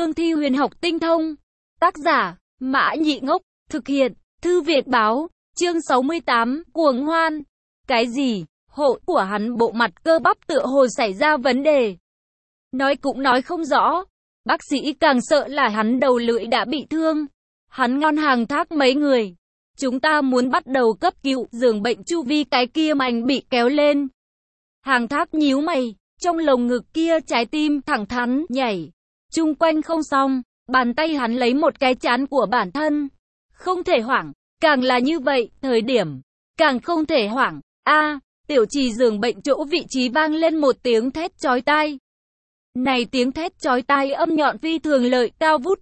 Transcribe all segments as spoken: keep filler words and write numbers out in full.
cương thi huyền học tinh thông. Tác giả, Mã Nhị Ngốc, thực hiện, Thư Việt Báo, chương sáu mươi tám, cuồng hoan. Cái gì? Hộ của hắn bộ mặt cơ bắp tựa hồ xảy ra vấn đề. Nói cũng nói không rõ. Bác sĩ càng sợ là hắn đầu lưỡi đã bị thương. Hắn ngon hàng thác mấy người. Chúng ta muốn bắt đầu cấp cứu, giường bệnh chu vi cái kia mảnh bị kéo lên. Hàng thác nhíu mày, trong lồng ngực kia trái tim thẳng thắn, nhảy. Chung quanh không xong, bàn tay hắn lấy một cái chán của bản thân. Không thể hoảng, càng là như vậy, thời điểm, càng không thể hoảng. A, tiểu trì giường bệnh chỗ vị trí vang lên một tiếng thét chói tai. Này tiếng thét chói tai âm nhọn phi thường lợi cao vút.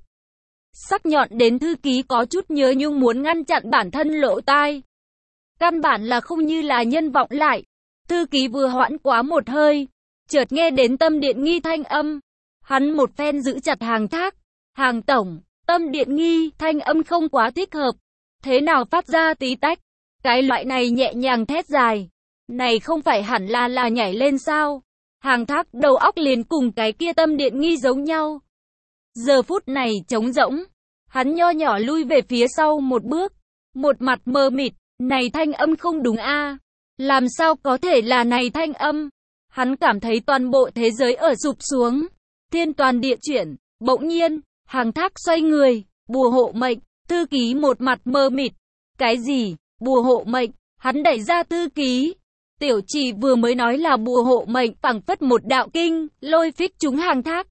Sắc nhọn đến thư ký có chút nhớ nhung muốn ngăn chặn bản thân lỗ tai. Căn bản là không như là nhân vọng lại. Thư ký vừa hoãn quá một hơi, chợt nghe đến Tâm Điện Nghi thanh âm. Hắn một phen giữ chặt Hàng Thác. Hàng tổng, Tâm Điện Nghi thanh âm không quá thích hợp. Thế nào phát ra tí tách? Cái loại này nhẹ nhàng thét dài. Này không phải hẳn là là nhảy lên sao? Hàng Thác đầu óc liền cùng cái kia Tâm Điện Nghi giống nhau. Giờ phút này trống rỗng. Hắn nho nhỏ lui về phía sau một bước. Một mặt mờ mịt. Này thanh âm không đúng a. Làm sao có thể là này thanh âm? Hắn cảm thấy toàn bộ thế giới ở sụp xuống. Thiên toàn địa chuyển. Bỗng nhiên, Hàng Thác xoay người. Bùa hộ mệnh. Thư ký một mặt mờ mịt. Cái gì? Bùa hộ mệnh? Hắn đẩy ra thư ký. Tiểu trì vừa mới nói là bùa hộ mệnh, phảng phất một đạo kinh, lôi phích chúng Hàng Thác.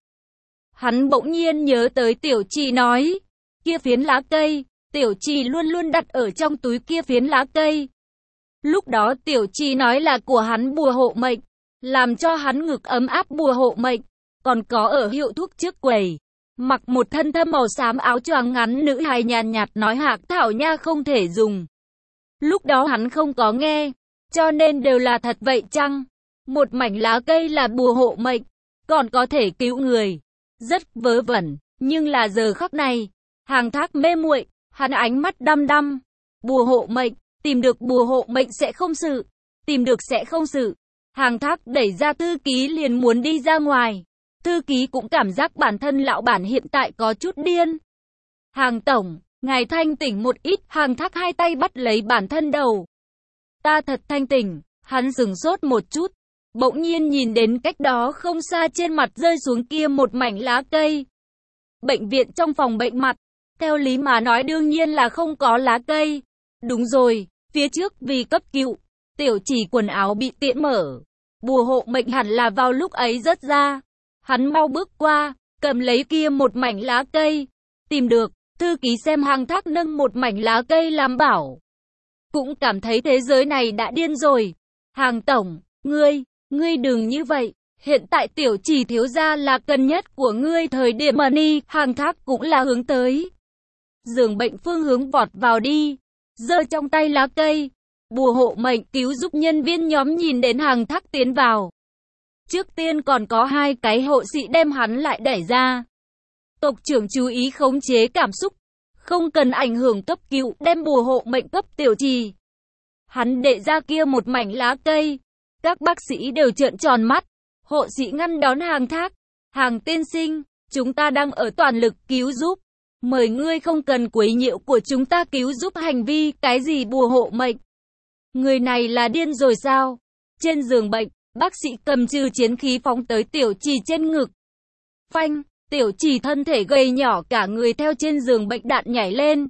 Hắn bỗng nhiên nhớ tới tiểu trì nói. Kia phiến lá cây, tiểu trì luôn luôn đặt ở trong túi kia phiến lá cây. Lúc đó tiểu trì nói là của hắn bùa hộ mệnh, làm cho hắn ngực ấm áp bùa hộ mệnh, còn có ở hiệu thuốc trước quầy. Mặc một thân thâm màu xám áo choàng ngắn nữ hài nhàn nhạt nói hạc thảo nha không thể dùng. Lúc đó hắn không có nghe, cho nên đều là thật vậy chăng? Một mảnh lá cây là bùa hộ mệnh, còn có thể cứu người. Rất vớ vẩn, nhưng là giờ khắc này, Hàng Thác mê muội, hắn ánh mắt đăm đăm. Bùa hộ mệnh, tìm được bùa hộ mệnh sẽ không sự, tìm được sẽ không sự. Hàng Thác đẩy ra thư ký liền muốn đi ra ngoài. Thư ký cũng cảm giác bản thân lão bản hiện tại có chút điên. Hàng tổng, ngài thanh tỉnh một ít. Hàng Thác hai tay bắt lấy bản thân đầu. Ta thật thanh tỉnh. Hắn sửng sốt một chút, bỗng nhiên nhìn đến cách đó không xa trên mặt rơi xuống kia một mảnh lá cây. Bệnh viện trong phòng bệnh mặt, theo lý mà nói đương nhiên là không có lá cây. Đúng rồi, phía trước vì cấp cứu, tiểu chỉ quần áo bị tiễn mở. Bùa hộ mệnh hẳn là vào lúc ấy rớt ra. Hắn mau bước qua, cầm lấy kia một mảnh lá cây. Tìm được, thư ký xem Hàng Thác nâng một mảnh lá cây làm bảo. Cũng cảm thấy thế giới này đã điên rồi. Hàng tổng, ngươi, ngươi đừng như vậy. Hiện tại tiểu chỉ thiếu gia là cần nhất của ngươi thời điểm mà ni. Hàng Thác cũng là hướng tới giường bệnh phương hướng vọt vào đi. Giơ trong tay lá cây. Bùa hộ mệnh cứu giúp nhân viên nhóm nhìn đến Hàng Thác tiến vào. Trước tiên còn có hai cái hộ sĩ đem hắn lại đẩy ra. Tộc trưởng chú ý khống chế cảm xúc. Không cần ảnh hưởng cấp cứu, đem bùa hộ mệnh cấp tiểu trì. Hắn đệ ra kia một mảnh lá cây. Các bác sĩ đều trợn tròn mắt. Hộ sĩ ngăn đón Hàng Thác. Hàng tiên sinh, chúng ta đang ở toàn lực cứu giúp. Mời ngươi không cần quấy nhiễu của chúng ta cứu giúp hành vi. Cái gì bùa hộ mệnh? Người này là điên rồi sao? Trên giường bệnh, bác sĩ cầm trừ chiến khí phóng tới tiểu trì trên ngực. Phanh, tiểu trì thân thể gầy nhỏ cả người theo trên giường bệnh đạn nhảy lên.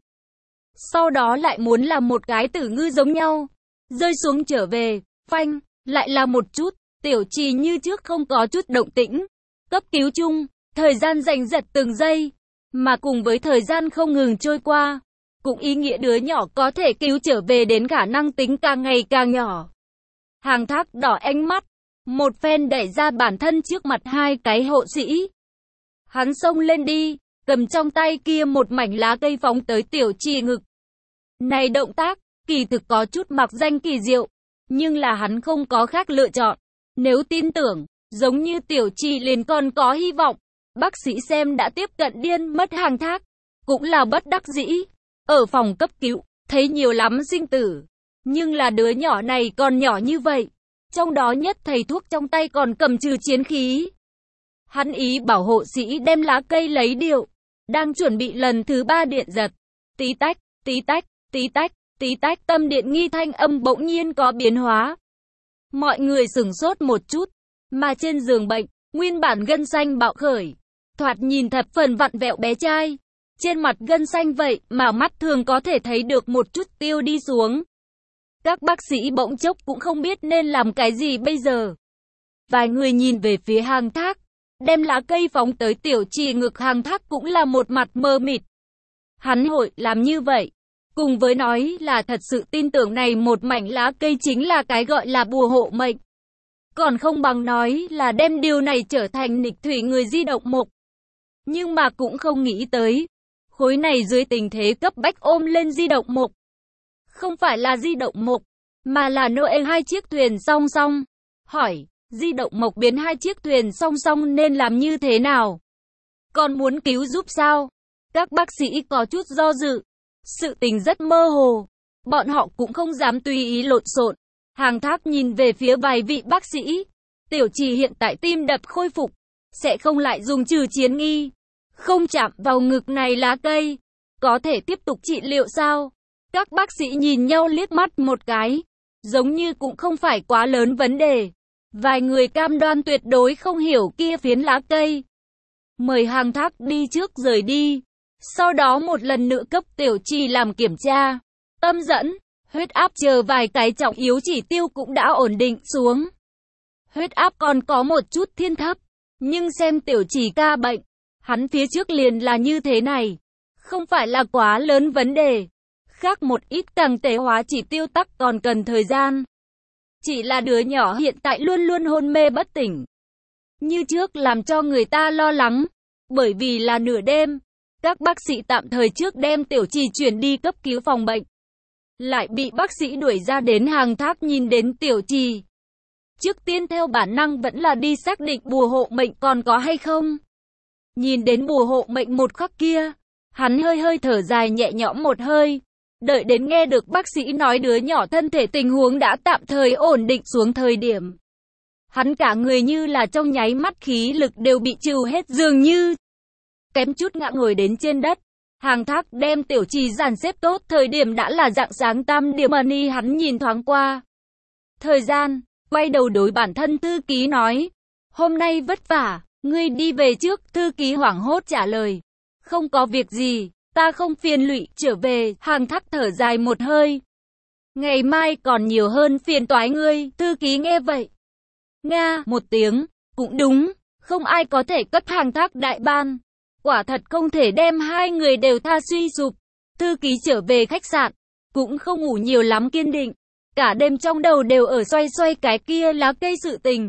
Sau đó lại muốn làm một cái tử ngư giống nhau. Rơi xuống trở về, phanh, lại là một chút. Tiểu trì như trước không có chút động tĩnh. Cấp cứu chung, thời gian giành giật từng giây. Mà cùng với thời gian không ngừng trôi qua, cũng ý nghĩa đứa nhỏ có thể cứu trở về đến khả năng tính càng ngày càng nhỏ. Hàng Thác đỏ ánh mắt, một phen đẩy ra bản thân trước mặt hai cái hộ sĩ. Hắn xông lên đi, cầm trong tay kia một mảnh lá cây phóng tới tiểu trì ngực. Này động tác, kỳ thực có chút mặc danh kỳ diệu, nhưng là hắn không có khác lựa chọn. Nếu tin tưởng, giống như tiểu trì liền còn có hy vọng. Bác sĩ xem đã tiếp cận điên mất Hàng Thác, cũng là bất đắc dĩ. Ở phòng cấp cứu, thấy nhiều lắm sinh tử. Nhưng là đứa nhỏ này còn nhỏ như vậy. Trong đó nhất thầy thuốc trong tay còn cầm trừ chiến khí. Hắn ý bảo hộ sĩ đem lá cây lấy điệu. Đang chuẩn bị lần thứ ba điện giật. Tí tách, tí tách, tí tách, tí tách, tâm điện nghi thanh âm bỗng nhiên có biến hóa. Mọi người sửng sốt một chút. Mà trên giường bệnh, nguyên bản gân xanh bạo khởi. Thoạt nhìn thập phần vặn vẹo bé trai. Trên mặt gân xanh vậy mà mắt thường có thể thấy được một chút tiêu đi xuống. Các bác sĩ bỗng chốc cũng không biết nên làm cái gì bây giờ. Vài người nhìn về phía Hàng Thác. Đem lá cây phóng tới Tiểu Trì ngực Hàng Thác cũng là một mặt mờ mịt. Hắn hội làm như vậy. Cùng với nói là thật sự tin tưởng này một mảnh lá cây chính là cái gọi là bùa hộ mệnh. Còn không bằng nói là đem điều này trở thành nghịch thủy người di động mục. Nhưng mà cũng không nghĩ tới. Khối này dưới tình thế cấp bách ôm lên di động mục. Không phải là di động mục, mà là Noel hai chiếc thuyền song song. Hỏi, di động mục biến hai chiếc thuyền song song nên làm như thế nào? Còn muốn cứu giúp sao? Các bác sĩ có chút do dự. Sự tình rất mơ hồ. Bọn họ cũng không dám tùy ý lộn xộn. Hàng Thác nhìn về phía vài vị bác sĩ. Tiểu Trì hiện tại tim đập khôi phục. Sẽ không lại dùng trừ chiến nghi. Không chạm vào ngực này lá cây. Có thể tiếp tục trị liệu sao? Các bác sĩ nhìn nhau liếc mắt một cái. Giống như cũng không phải quá lớn vấn đề. Vài người cam đoan tuyệt đối không hiểu kia phiến lá cây. Mời Hàng Thác đi trước rời đi. Sau đó một lần nữa cấp Tiểu Trì làm kiểm tra. Tâm dẫn, huyết áp chờ vài cái trọng yếu chỉ tiêu cũng đã ổn định xuống. Huyết áp còn có một chút thiên thấp. Nhưng xem Tiểu Trì ca bệnh. Hắn phía trước liền là như thế này. Không phải là quá lớn vấn đề. Khác một ít càng tệ hóa chỉ tiêu tắc còn cần thời gian. Chỉ là đứa nhỏ hiện tại luôn luôn hôn mê bất tỉnh. Như trước làm cho người ta lo lắng. Bởi vì là nửa đêm. Các bác sĩ tạm thời trước đem Tiểu Trì chuyển đi cấp cứu phòng bệnh. Lại bị bác sĩ đuổi ra đến Hàng Thác nhìn đến Tiểu Trì. Trước tiên theo bản năng vẫn là đi xác định bùa hộ mệnh còn có hay không. Nhìn đến bùa hộ mệnh một khắc kia. Hắn hơi hơi thở dài nhẹ nhõm một hơi. Đợi đến nghe được bác sĩ nói đứa nhỏ thân thể tình huống đã tạm thời ổn định xuống thời điểm. Hắn cả người như là trong nháy mắt khí lực đều bị trừ hết dường như. Kém chút ngã ngồi đến trên đất. Hàng Thác đem Tiểu Trì dàn xếp tốt thời điểm đã là rạng sáng tam điểm money hắn nhìn thoáng qua. Thời gian, quay đầu đối bản thân thư ký nói. Hôm nay vất vả, ngươi đi về trước, thư ký hoảng hốt trả lời. Không có việc gì. Ta không phiền lụy, trở về, Hàng Thác thở dài một hơi. Ngày mai còn nhiều hơn phiền toái ngươi, thư ký nghe vậy. Nga, một tiếng, cũng đúng, không ai có thể cấp Hàng Thác đại ban. Quả thật không thể đem hai người đều tha suy sụp. Thư ký trở về khách sạn, cũng không ngủ nhiều lắm kiên định. Cả đêm trong đầu đều ở xoay xoay cái kia lá cây sự tình.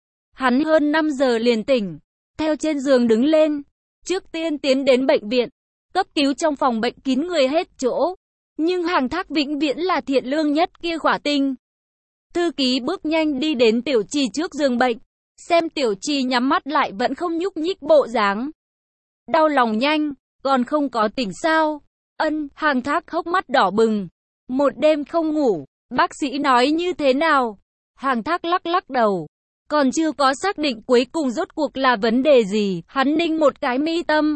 Hắn hơn năm giờ liền tỉnh, theo trên giường đứng lên, trước tiên tiến đến bệnh viện. Cấp cứu trong phòng bệnh kín người hết chỗ. Nhưng Hàng Thác vĩnh viễn là thiện lương nhất kia khỏa tinh. Thư ký bước nhanh đi đến Tiểu Trì trước giường bệnh. Xem Tiểu Trì nhắm mắt lại vẫn không nhúc nhích bộ dáng. Đau lòng nhanh, còn không có tỉnh sao? Ân, Hàng Thác hốc mắt đỏ bừng. Một đêm không ngủ, bác sĩ nói như thế nào? Hàng Thác lắc lắc đầu. Còn chưa có xác định cuối cùng rốt cuộc là vấn đề gì, hắn ninh một cái mi tâm.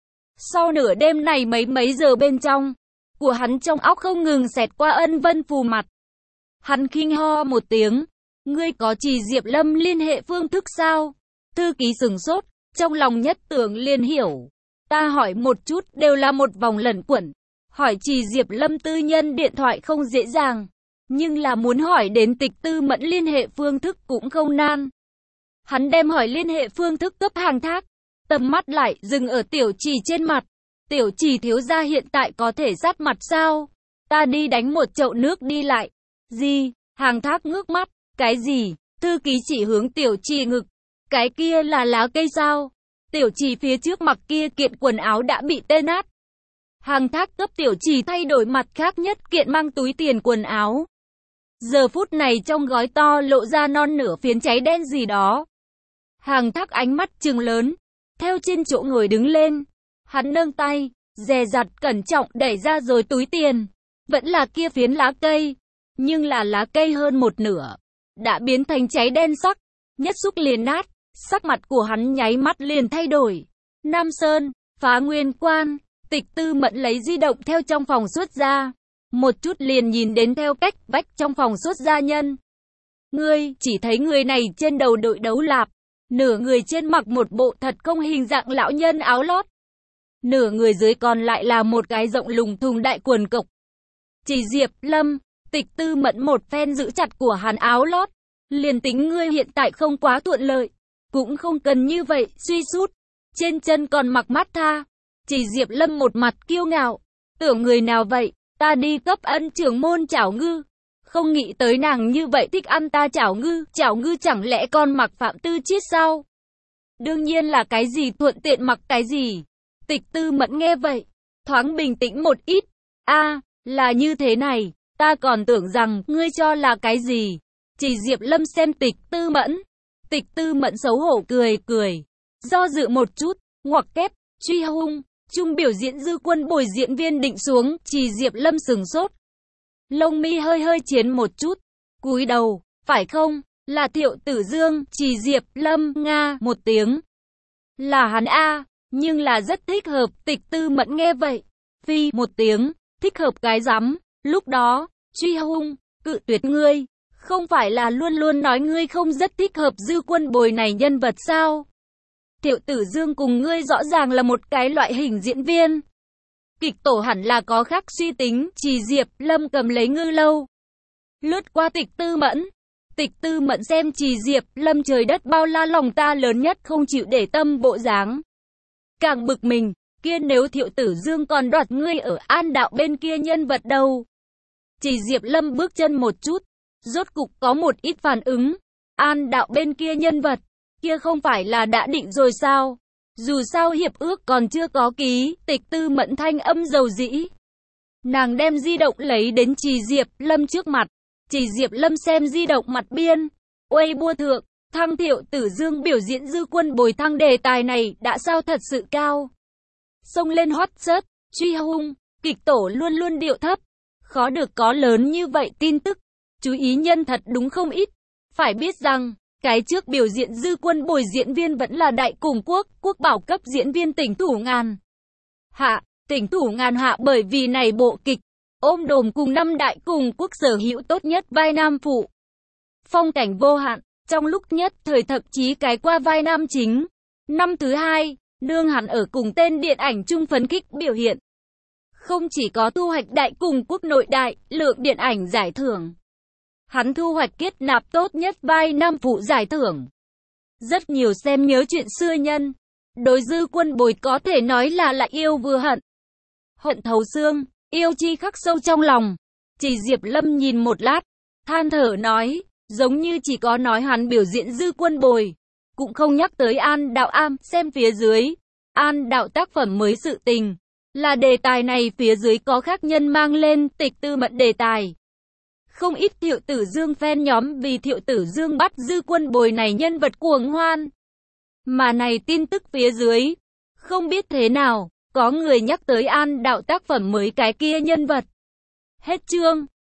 Sau nửa đêm này mấy mấy giờ bên trong, của hắn trong óc không ngừng xẹt qua Ân Vân Phù mặt. Hắn khinh ho một tiếng, ngươi có Trì Diệp Lâm liên hệ phương thức sao? Thư ký sừng sốt, trong lòng nhất tưởng liền hiểu. Ta hỏi một chút đều là một vòng lẩn quẩn. Hỏi Trì Diệp Lâm tư nhân điện thoại không dễ dàng, nhưng là muốn hỏi đến Tịch Tư Mẫn liên hệ phương thức cũng không nan. Hắn đem hỏi liên hệ phương thức cấp Hàng Thác. Tầm mắt lại dừng ở Tiểu Trì trên mặt. Tiểu Trì thiếu gia hiện tại có thể sát mặt sao? Ta đi đánh một chậu nước đi lại. Gì? Hàng Thác ngước mắt. Cái gì? Thư ký chỉ hướng Tiểu Trì ngực. Cái kia là lá cây sao? Tiểu Trì phía trước mặc kia kiện quần áo đã bị tê nát. Hàng Thác cấp Tiểu Trì thay đổi mặt khác nhất kiện mang túi tiền quần áo. Giờ phút này trong gói to lộ ra non nửa phiến cháy đen gì đó. Hàng Thác ánh mắt trừng lớn. Theo trên chỗ ngồi đứng lên. Hắn nâng tay, dè dặt cẩn trọng đẩy ra rồi túi tiền. Vẫn là kia phiến lá cây. Nhưng là lá cây hơn một nửa. Đã biến thành cháy đen sắc. Nhất xúc liền nát. Sắc mặt của hắn nháy mắt liền thay đổi. Nam Sơn, Phá Nguyên Quan, Tịch Tư Mẫn lấy di động theo trong phòng xuất ra. Một chút liền nhìn đến theo cách vách trong phòng xuất gia nhân. Ngươi, chỉ thấy người này trên đầu đội đấu lạp. Nửa người trên mặc một bộ thật không hình dạng lão nhân áo lót. Nửa người dưới còn lại là một cái rộng lùng thùng đại quần cộc. Chỉ Diệp Lâm, Tịch Tư Mẫn một phen giữ chặt của hắn áo lót. Liền tính ngươi hiện tại không quá thuận lợi, cũng không cần như vậy, suy sút. Trên chân còn mặc mát tha. Chỉ Diệp Lâm một mặt kiêu ngạo. Tưởng người nào vậy, ta đi cấp ân trưởng môn chảo ngư. Không nghĩ tới nàng như vậy thích ăn ta chảo ngư, chảo ngư chẳng lẽ con mặc Phạm Tư Chiết sao? Đương nhiên là cái gì thuận tiện mặc cái gì. Tịch Tư Mẫn nghe vậy, thoáng bình tĩnh một ít. A, là như thế này, ta còn tưởng rằng ngươi cho là cái gì. Chỉ Diệp Lâm xem Tịch Tư Mẫn. Tịch Tư Mẫn xấu hổ cười cười. Do dự một chút, ngoặc kép, truy hung, chung biểu diễn dư quân bồi diễn viên định xuống, Chỉ Diệp Lâm sừng sốt. Lông mi hơi hơi chiến một chút, cúi đầu, phải không, là Thiệu Tử Dương, Chỉ Diệp Lâm, Nga, một tiếng. Là hắn A, nhưng là rất thích hợp, Tịch Tư Mẫn nghe vậy. Phi, một tiếng, thích hợp cái rắm, lúc đó, truy hung, cự tuyệt ngươi. Không phải là luôn luôn nói ngươi không rất thích hợp dư quân bồi này nhân vật sao? Thiệu Tử Dương cùng ngươi rõ ràng là một cái loại hình diễn viên. Kịch tổ hẳn là có khác suy tính, Chỉ Diệp Lâm cầm lấy ngư lâu. Lướt qua Tịch Tư Mẫn. Tịch Tư Mẫn xem Chỉ Diệp Lâm trời đất bao la lòng ta lớn nhất không chịu để tâm bộ dáng. Càng bực mình, kia nếu Thiệu Tử Dương còn đoạt ngươi ở An Đạo bên kia nhân vật đâu. Chỉ Diệp Lâm bước chân một chút. Rốt cục có một ít phản ứng. An Đạo bên kia nhân vật, kia không phải là đã định rồi sao? Dù sao hiệp ước còn chưa có ký, Tịch Tư Mẫn thanh âm dầu dĩ. Nàng đem di động lấy đến Chỉ Diệp Lâm trước mặt. Chỉ Diệp Lâm xem di động mặt biên. Uây bua thượng, thăng Thiệu Tử Dương biểu diễn dư quân bồi thăng đề tài này đã sao thật sự cao. Xông lên hot search, truy hung, kịch tổ luôn luôn điệu thấp. Khó được có lớn như vậy tin tức. Chú ý nhân thật đúng không ít. Phải biết rằng, cái trước biểu diễn dư quân bồi diễn viên vẫn là Đại Cùng Quốc, quốc bảo cấp diễn viên Tỉnh Thủ Ngàn Hạ. Tỉnh Thủ Ngàn Hạ bởi vì này bộ kịch, ôm đồm cùng năm Đại Cùng Quốc sở hữu tốt nhất vai nam phụ. Phong cảnh vô hạn, trong lúc nhất thời thậm chí cái qua vai nam chính. Năm thứ hai, đương hắn ở cùng tên điện ảnh chung phấn khích biểu hiện. Không chỉ có thu hoạch Đại Cùng Quốc nội đại, lượng điện ảnh giải thưởng. Hắn thu hoạch kết nạp tốt nhất vai nam phụ giải thưởng. Rất nhiều xem nhớ chuyện xưa nhân. Đối dư quân bồi có thể nói là lại yêu vừa hận. Hận thấu xương, yêu chi khắc sâu trong lòng. Chỉ Diệp Lâm nhìn một lát, than thở nói, giống như chỉ có nói hắn biểu diễn dư quân bồi. Cũng không nhắc tới An Đạo am, xem phía dưới. An Đạo tác phẩm mới sự tình. Là đề tài này phía dưới có khác nhân mang lên Tịch Tư Mẫn đề tài. Không ít Thiệu Tử Dương fan nhóm vì Thiệu Tử Dương bắt dư quân bồi này nhân vật cuồng hoan. Mà này tin tức phía dưới, không biết thế nào, có người nhắc tới An Đạo tác phẩm mới cái kia nhân vật. Hết chương.